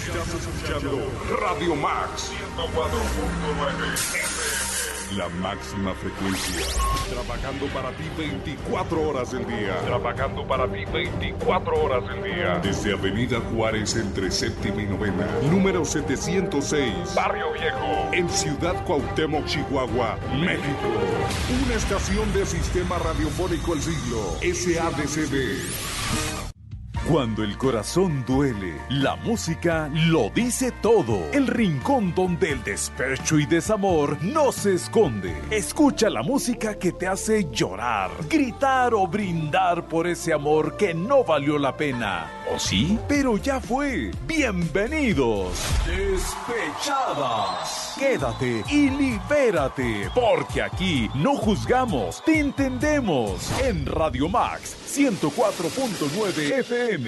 Estás escuchando Radio Max 104.9 FM. La máxima frecuencia. Trabajando para ti 24 horas del día. Trabajando para ti 24 horas del día. Desde Avenida Juárez entre Séptima y Novena. Número 706. Barrio Viejo. En Ciudad Cuauhtémoc, Chihuahua, México. Una estación de Sistema Radiofónico El Siglo. SADCB. Cuando el corazón duele, la música lo dice todo. El rincón donde el despecho y desamor no se esconde. Escucha la música que te hace llorar, gritar o brindar por ese amor que no valió la pena. ¿O sí? Pero ya fue. Bienvenidos. Despechadas. Quédate y libérate, porque aquí no juzgamos, te entendemos. En Radio Max 104.9 FM.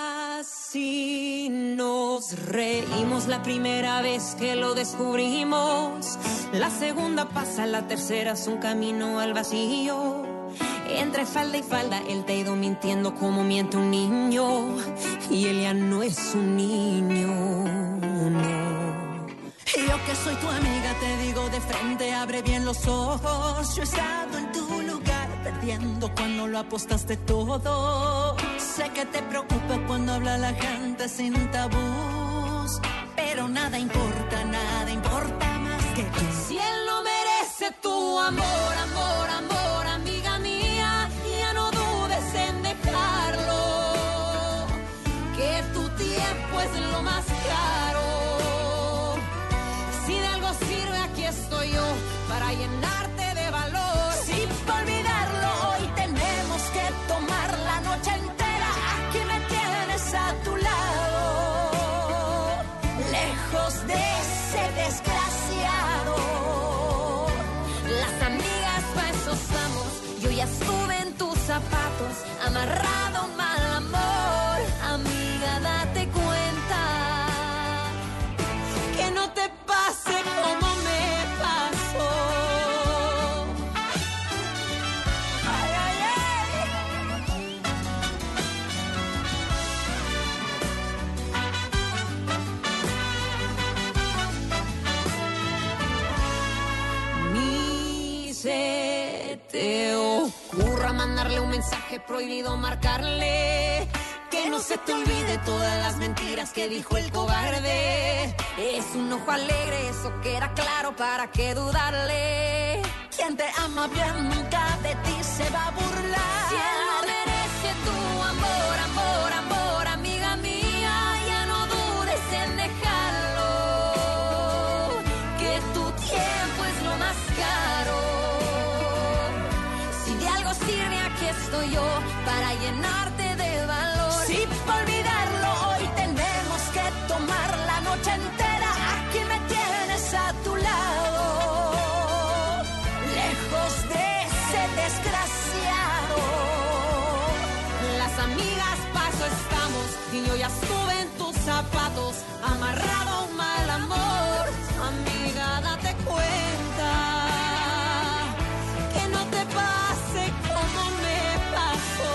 Casi nos reímos la primera vez que lo descubrimos. La segunda pasa, la tercera es un camino al vacío. Entre falda y falda, él te ha ido mintiendo como miente un niño. Y él ya no es un niño, no. Yo que soy tu amiga te digo de frente, abre bien los ojos. Yo he estado en tu lugar perdiendo cuando lo apostaste todo. Sé que te preocupa cuando habla la gente sin tabús, pero nada importa más que tú. Si él no merece tu amor, amor, amor, amiga mía, ya no dudes en dejarlo, que tu tiempo es lo más caro. Si de algo sirve, aquí estoy yo para llenarte de valor. Si para olvidarlo hoy tenemos que tomar la noche entera, aquí me tienes a tu lado, lejos de ese desgraciado. Las amigas pa' eso estamos, yo ya estuve en tus zapatos, amarrado a un mal amor. Amiga, date cuenta que no te pase como me pasó. Ay, ay, ay. Ni se te ocurra mandarle un mensaje prohibido, marcarle. Que no se te olvide todas las mentiras que dijo el cobarde. Es un ojo alegre, eso queda claro, ¿para qué dudarle? Quien te ama bien nunca de ti se va a burlar. Si él no merece tu amor, amor, amor, amiga mía, ya no dudes en dejarlo, que tu tiempo es lo más caro. Si de algo sirve, aquí estoy yo para llenarte de valor. Si para olvidarlo hoy tenemos que tomar la noche entera, aquí me tienes a tu lado, lejos de ese desgraciado. Las amigas paso estamos y yo ya estuve en tus zapatos, amarrado a un mal amor. Amiga, date cuenta que no te pase como me pasó.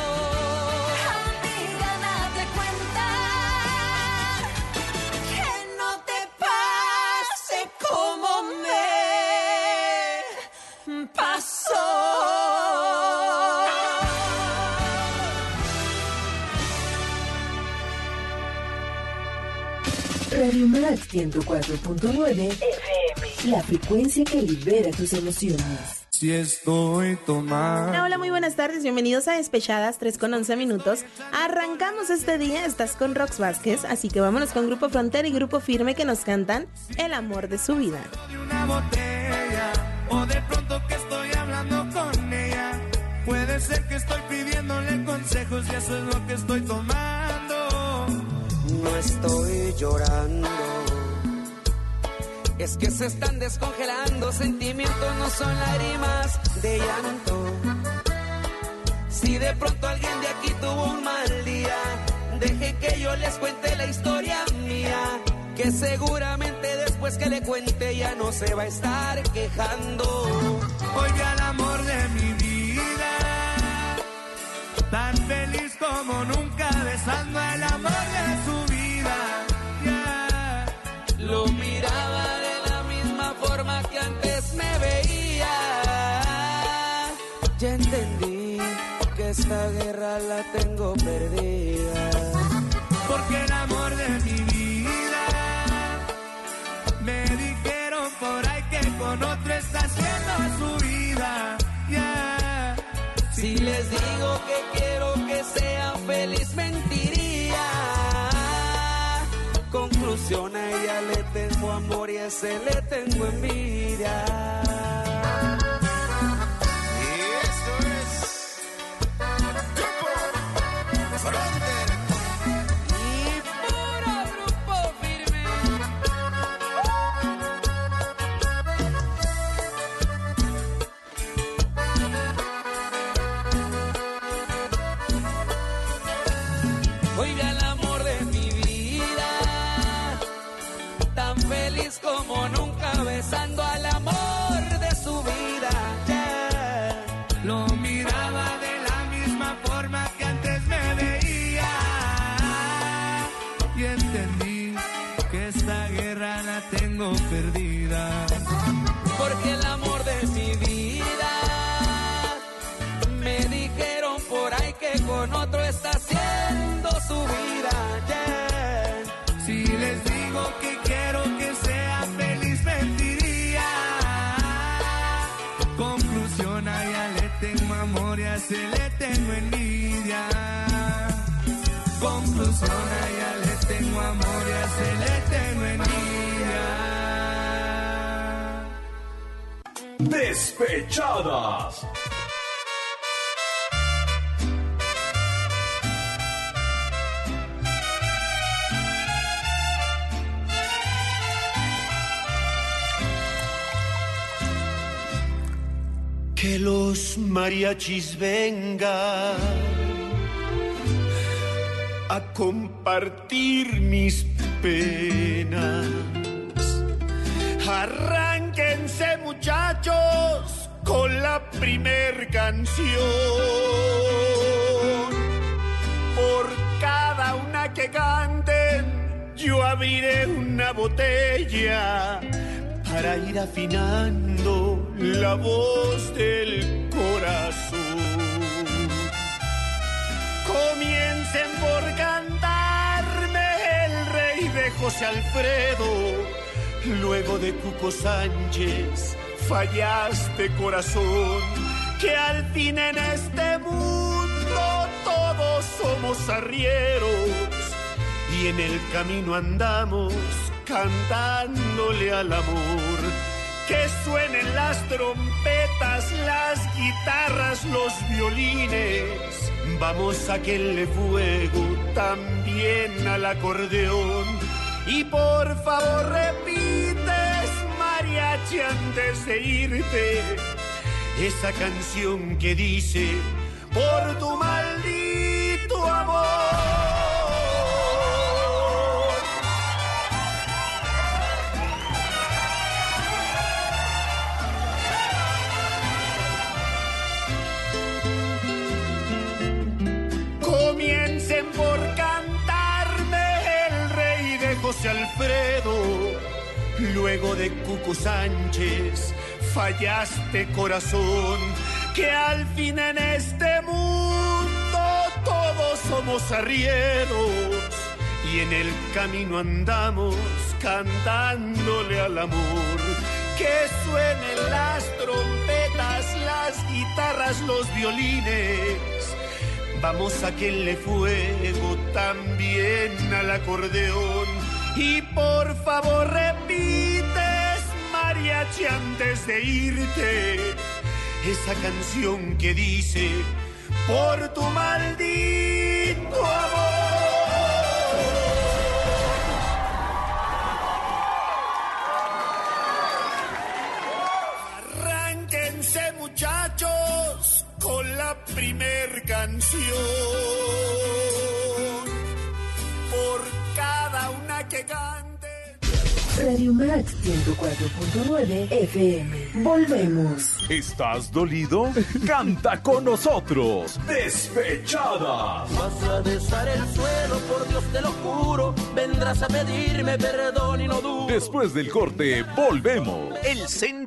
Amiga, date cuenta que no te pase como me pasó. Radio Max 104.9 FM. La frecuencia que libera tus emociones. Si estoy tomando. Hola, muy buenas tardes, bienvenidos a Despechadas, 3:11. Arrancamos este día, estás con Rox Vázquez, así que vámonos con Grupo Frontera y Grupo Firme que nos cantan El amor de su vida. Una botella, o de pronto que estoy hablando con ella. Puede ser que estoy pidiéndole consejos y eso es lo que estoy tomando. No estoy llorando, es que se están descongelando. Sentimientos no son lágrimas de llanto. Si de pronto alguien de aquí tuvo un mal día, deje que yo les cuente la historia mía, que seguramente después que le cuente ya no se va a estar quejando. Hoy vi al amor de mi vida, tan feliz como nunca, besando al amor de su vida. Ya esta guerra la tengo perdida. Porque el amor de mi vida, me dijeron por ahí que con otro está haciendo su vida. Yeah. Si les digo que quiero que sea feliz, mentiría. Conclusión, a ella le tengo amor y a ese le tengo envidia. Como nunca, besando al amor de su vida. Yeah. Lo miraba de la misma forma que antes me veía, y entendí que esta guerra la tengo perdida. Porque el amor de mi vida, me dijeron por ahí que con otro está haciendo su vida. Yeah. Si les digo que quiero que sea feliz, mentiría. Conclusión, a ella le tengo amor y a ese le tengo envidia. Conclusión, a ella le tengo amor y a ese le tengo envidia. Despechadas. Que los mariachis vengan a compartir mis penas. Arránquense, muchachos, con la primer canción. Por cada una que canten, yo abriré una botella para ir afinando la voz del corazón. Comiencen por cantarme El Rey de José Alfredo. Luego de Cuco Sánchez, Fallaste, corazón, que al fin en este mundo todos somos arrieros y en el camino andamos cantándole al amor. Que suenen las trompetas, las guitarras, los violines. Vamos a aquel fuego, también al acordeón. Y por favor repites, mariachi, antes de irte, esa canción que dice: por tu maldito amor. Comiencen por cantarme El Rey de José Alfredo. Luego de Cuco Sánchez, Fallaste, corazón, que al fin en este mundo todos somos arrieros y en el camino andamos cantándole al amor. Que suenen las trompetas, las guitarras, los violines. Vamos a aquel fuego, también al acordeón. Y por favor repites, mariachi, antes de irte, esa canción que dice: por tu maldito amor. Arránquense, muchachos, con la primer canción. Por cada una que cante. Radio Max 104.9 FM. Volvemos. ¿Estás dolido? Canta con nosotros. Despechadas. Vas a besar el suelo, por Dios te lo juro. Vendrás a pedirme perdón y no dudo. Después del corte, volvemos. El Centro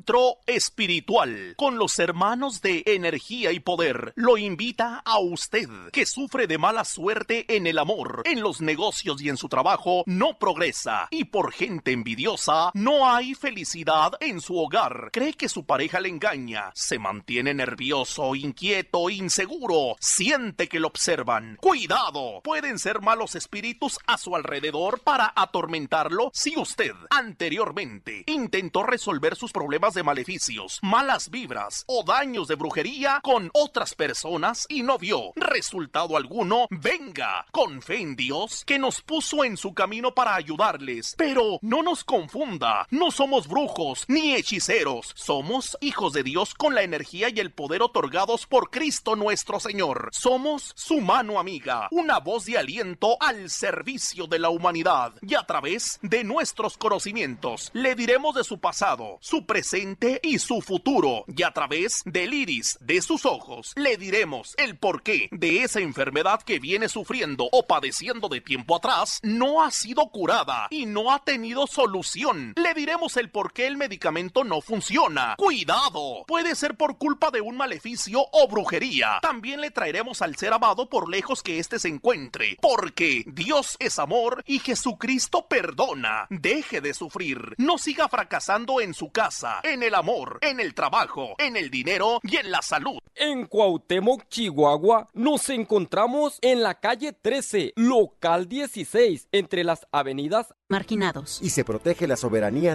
encuentro espiritual con los hermanos de Energía y Poder lo invita a usted que sufre de mala suerte en el amor, en los negocios y en su trabajo, no progresa y por gente envidiosa no hay felicidad en su hogar. Cree que su pareja le engaña, se mantiene nervioso, inquieto, inseguro, siente que lo observan. ¡Cuidado! Pueden ser malos espíritus a su alrededor para atormentarlo si usted anteriormente intentó resolver sus problemas de maleficios, malas vibras o daños de brujería con otras personas y no vio resultado alguno. Venga, con fe en Dios que nos puso en su camino para ayudarles. Pero no nos confunda, no somos brujos ni hechiceros, somos hijos de Dios con la energía y el poder otorgados por Cristo nuestro Señor. Somos su mano amiga, una voz de aliento al servicio de la humanidad, y a través de nuestros conocimientos le diremos de su pasado, su presente y su futuro, y a través del iris de sus ojos le diremos el porqué de esa enfermedad que viene sufriendo o padeciendo de tiempo atrás no ha sido curada y no ha tenido solución. Le diremos el porqué el medicamento no funciona. ¡Cuidado! Puede ser por culpa de un maleficio o brujería. También le traeremos al ser amado por lejos que éste se encuentre, porque Dios es amor y Jesucristo perdona. Deje de sufrir, no siga fracasando en su casa, en el amor, en el trabajo, en el dinero y en la salud. En Cuauhtémoc, Chihuahua, nos encontramos en la calle 13, local 16, entre las avenidas Marginados. Y se protege la soberanía.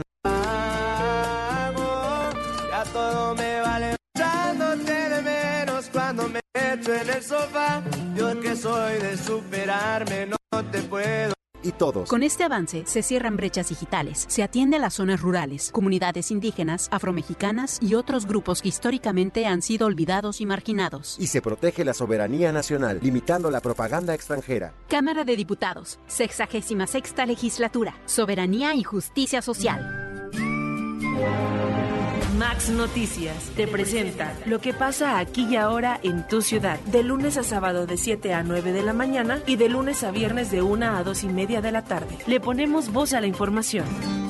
Ya todo me vale, echándote de menos cuando me echo en el sofá. Yo que soy de superarme, no te puedo. Y todos. Con este avance se cierran brechas digitales, se atiende a las zonas rurales, comunidades indígenas, afromexicanas y otros grupos que históricamente han sido olvidados y marginados. Y se protege la soberanía nacional, limitando la propaganda extranjera. Cámara de Diputados, 66ª Legislatura, Soberanía y Justicia Social. Max Noticias te presenta lo que pasa aquí y ahora en tu ciudad, de lunes a sábado de 7 a 9 de la mañana y de lunes a viernes de 1 a 2 y media de la tarde. Le ponemos voz a la información.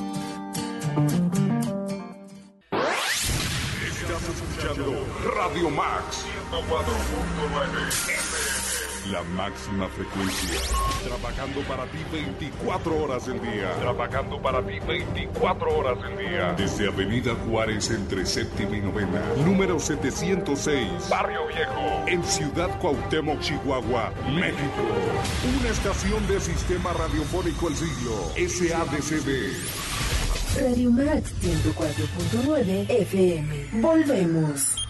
Estás escuchando Radio Max 104.9. La máxima frecuencia. Trabajando para ti 24 horas del día. Trabajando para ti 24 horas del día. Desde Avenida Juárez entre Séptima y Novena. Número 706. Barrio Viejo. En Ciudad Cuauhtémoc, Chihuahua, México. Una estación de Sistema Radiofónico El Siglo. SADCB. Radio Max 104.9 FM. Volvemos.